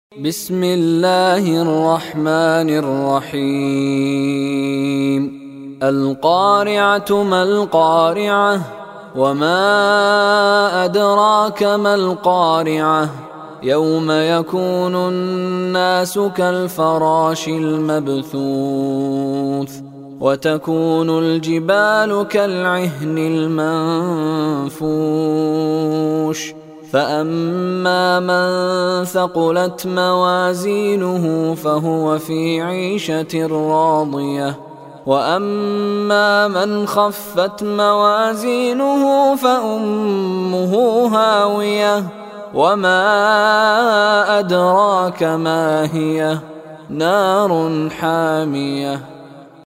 بسم الله الرحمن الرحيم القارعة ما القارعة وما أدراك ما القارعة يوم يكون الناس كالفراش المبثوث وتكون الجبال كالعهن المنفوش فأما من ثقلت موازينه فهو في عيشة راضية وأما من خفت موازينه فأمه هاوية وما أدراك ما هي نار حامية